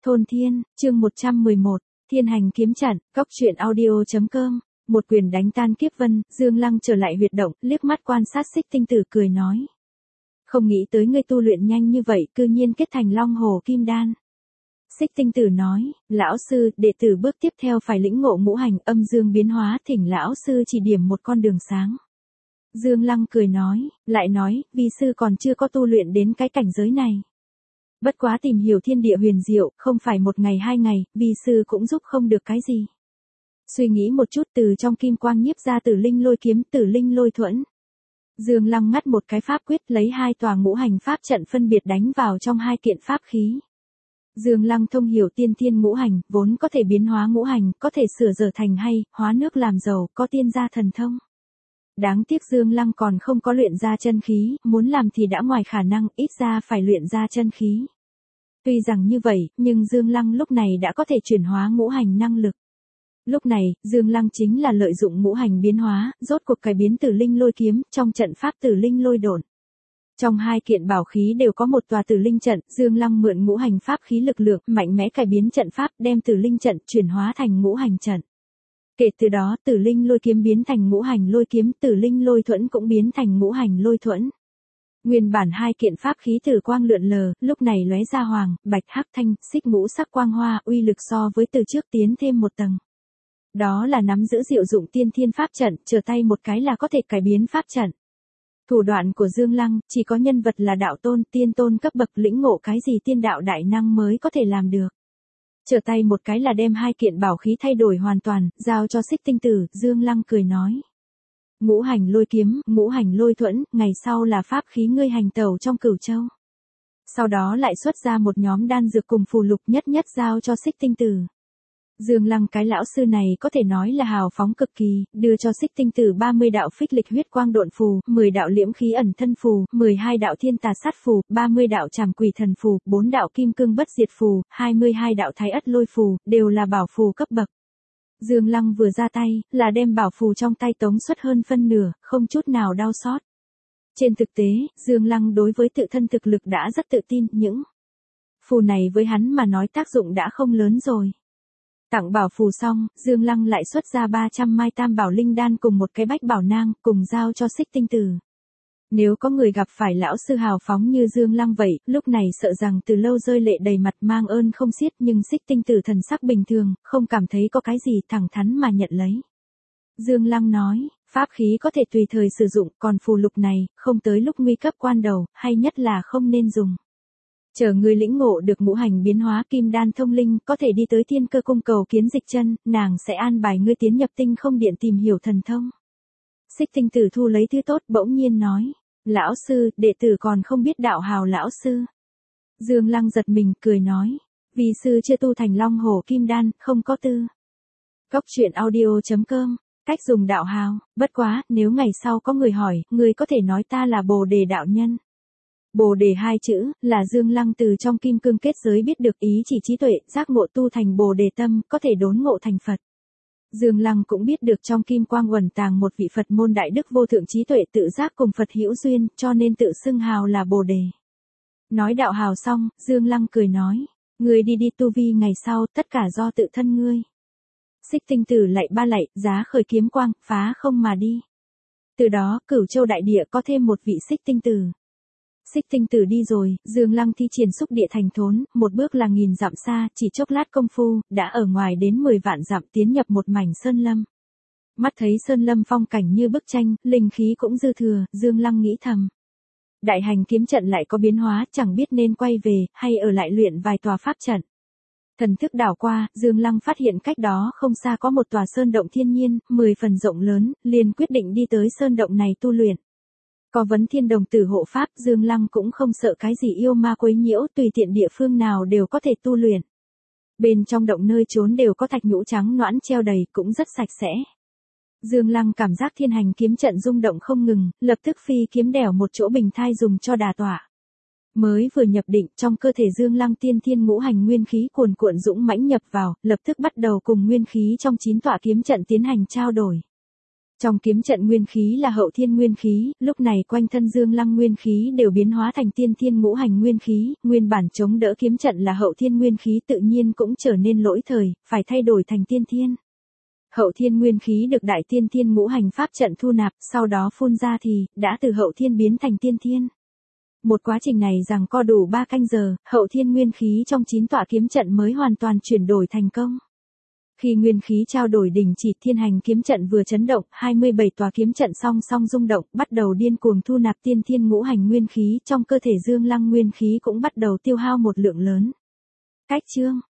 Thôn Thiên, chương 111, Thiên hành kiếm trận, Cóc truyện audio.com, một quyền đánh tan kiếp vân, Dương Lăng trở lại huyệt động, liếc mắt quan sát Xích Tinh Tử cười nói. Không nghĩ tới ngươi tu luyện nhanh như vậy, cư nhiên kết thành Long Hồ Kim Đan. Xích Tinh Tử nói, lão sư, đệ tử bước tiếp theo phải lĩnh ngộ ngũ hành âm dương biến hóa, thỉnh lão sư chỉ điểm một con đường sáng. Dương Lăng cười nói, lại nói, vi sư còn chưa có tu luyện đến cái cảnh giới này. Bất quá tìm hiểu thiên địa huyền diệu, không phải một ngày hai ngày, vi sư cũng giúp không được cái gì. Suy nghĩ một chút, từ trong kim quang nhiếp ra Tử Linh Lôi kiếm, Tử Linh Lôi thuẫn. Dương Lăng ngắt một cái pháp quyết, lấy hai tòa ngũ hành pháp trận phân biệt đánh vào trong hai kiện pháp khí. Dương Lăng thông hiểu tiên thiên ngũ hành, vốn có thể biến hóa ngũ hành, có thể sửa dở thành hay, hóa nước làm dầu, có tiên gia thần thông. Đáng tiếc Dương Lăng còn không có luyện ra chân khí, muốn làm thì đã ngoài khả năng, ít ra phải luyện ra chân khí. Tuy rằng như vậy, nhưng Dương Lăng lúc này đã có thể chuyển hóa ngũ hành năng lực. Lúc này, Dương Lăng chính là lợi dụng ngũ hành biến hóa, rốt cuộc cải biến Tử Linh Lôi kiếm, trong trận pháp Tử Linh Lôi độn. Trong hai kiện bảo khí đều có một tòa Tử Linh trận, Dương Lăng mượn ngũ hành pháp khí lực lượng, mạnh mẽ cải biến trận pháp, đem Tử Linh trận chuyển hóa thành ngũ hành trận. Kể từ đó, Tử Linh Lôi kiếm biến thành ngũ hành lôi kiếm, Tử Linh Lôi thuẫn cũng biến thành ngũ hành lôi thuẫn. Nguyên bản hai kiện pháp khí tử quang lượn lờ, lúc này lóe ra hoàng, bạch, hắc, thanh, xích ngũ sắc quang hoa, uy lực so với từ trước tiến thêm một tầng. Đó là nắm giữ diệu dụng tiên thiên pháp trận, trở tay một cái là có thể cải biến pháp trận. Thủ đoạn của Dương Lăng, chỉ có nhân vật là đạo tôn, tiên tôn cấp bậc lĩnh ngộ cái gì tiên đạo đại năng mới có thể làm được. Trở tay một cái là đem hai kiện bảo khí thay đổi hoàn toàn, giao cho Xích Tinh Tử, Dương Lăng cười nói. Ngũ hành lôi kiếm, ngũ hành lôi thuẫn, ngày sau là pháp khí ngươi hành tẩu trong Cửu Châu. Sau đó lại xuất ra một nhóm đan dược cùng phù lục nhất nhất giao cho Xích Tinh Tử. Dương Lăng cái lão sư này có thể nói là hào phóng cực kỳ, đưa cho Xích Tinh Tử 30 đạo phích lịch huyết quang độn phù, 10 đạo liễm khí ẩn thân phù, 12 đạo thiên tà sát phù, 30 đạo trảm quỷ thần phù, 4 đạo kim cương bất diệt phù, 22 đạo thái ất lôi phù, đều là bảo phù cấp bậc. Dương Lăng vừa ra tay, là đem bảo phù trong tay tống xuất hơn phân nửa, không chút nào đau xót. Trên thực tế, Dương Lăng đối với tự thân thực lực đã rất tự tin, những phù này với hắn mà nói tác dụng đã không lớn rồi. Tặng bảo phù xong, Dương Lăng lại xuất ra 300 mai tam bảo linh đan cùng một cái bách bảo nang, cùng giao cho Xích Tinh Tử. Nếu có người gặp phải lão sư hào phóng như Dương Lăng vậy, lúc này sợ rằng từ lâu rơi lệ đầy mặt mang ơn không xiết, nhưng Xích Tinh Tử thần sắc bình thường, không cảm thấy có cái gì, thẳng thắn mà nhận lấy. Dương Lăng nói, pháp khí có thể tùy thời sử dụng, còn phù lục này, không tới lúc nguy cấp quan đầu, hay nhất là không nên dùng. Chờ ngươi lĩnh ngộ được ngũ hành biến hóa kim đan thông linh, có thể đi tới Thiên Cơ cung cầu Kiến Dịch Chân, nàng sẽ an bài ngươi tiến nhập Tinh Không Điện tìm hiểu thần thông. Xích Tinh Tử thu lấy thứ tốt, bỗng nhiên nói, lão sư, đệ tử còn không biết đạo hào lão sư. Dương Lăng giật mình, cười nói, vì sư chưa tu thành Long Hồ Kim Đan, không có tư. Cóc truyện audio.com, cách dùng đạo hào, bất quá, nếu ngày sau có người hỏi, ngươi có thể nói ta là Bồ Đề đạo nhân. Bồ Đề hai chữ, là Dương Lăng từ trong kim cương kết giới biết được ý chỉ trí tuệ, giác ngộ tu thành Bồ Đề tâm, có thể đốn ngộ thành Phật. Dương Lăng cũng biết được trong kim quang uẩn tàng một vị Phật môn đại đức vô thượng trí tuệ tự giác cùng Phật hữu duyên, cho nên tự xưng hào là Bồ Đề. Nói đạo hào xong, Dương Lăng cười nói, ngươi đi tu vi ngày sau, tất cả do tự thân ngươi. Xích Tinh Tử lạy ba lạy, giá khởi kiếm quang, phá không mà đi. Từ đó, Cửu Châu đại địa có thêm một vị Xích Tinh Tử. Xích Tinh Tử đi rồi, Dương Lăng thi triển xúc địa thành thốn, một bước là nghìn dặm xa, chỉ chốc lát công phu, đã ở ngoài đến 10 vạn dặm tiến nhập một mảnh sơn lâm. Mắt thấy sơn lâm phong cảnh như bức tranh, linh khí cũng dư thừa, Dương Lăng nghĩ thầm. Đại hành kiếm trận lại có biến hóa, chẳng biết nên quay về, hay ở lại luyện vài tòa pháp trận. Thần thức đảo qua, Dương Lăng phát hiện cách đó không xa có một tòa sơn động thiên nhiên, 10 phần rộng lớn, liền quyết định đi tới sơn động này tu luyện. Có Vấn Thiên đồng tử hộ pháp, Dương Lăng cũng không sợ cái gì yêu ma quấy nhiễu, tùy tiện địa phương nào đều có thể tu luyện. Bên trong động nơi trốn đều có thạch nhũ trắng nõn treo đầy, cũng rất sạch sẽ. Dương Lăng cảm giác thiên hành kiếm trận rung động không ngừng, lập tức phi kiếm đẻo một chỗ bình thai dùng cho đà tọa. Mới vừa nhập định, trong cơ thể Dương Lăng tiên thiên ngũ hành nguyên khí cuồn cuộn dũng mãnh nhập vào, lập tức bắt đầu cùng nguyên khí trong 9 tọa kiếm trận tiến hành trao đổi. Trong kiếm trận nguyên khí là hậu thiên nguyên khí, lúc này quanh thân Dương Lăng nguyên khí đều biến hóa thành tiên thiên ngũ hành nguyên khí, nguyên bản chống đỡ kiếm trận là hậu thiên nguyên khí tự nhiên cũng trở nên lỗi thời, phải thay đổi thành tiên thiên. Hậu thiên nguyên khí được đại tiên thiên ngũ hành pháp trận thu nạp, sau đó phun ra thì, đã từ hậu thiên biến thành tiên thiên. Một quá trình này giằng co đủ 3 canh giờ, hậu thiên nguyên khí trong 9 tọa kiếm trận mới hoàn toàn chuyển đổi thành công. Khi nguyên khí trao đổi đỉnh chỉ thiên hành kiếm trận vừa chấn động, 27 tòa kiếm trận song song rung động, bắt đầu điên cuồng thu nạp tiên thiên ngũ hành nguyên khí, trong cơ thể Dương Lăng nguyên khí cũng bắt đầu tiêu hao một lượng lớn. Cách chương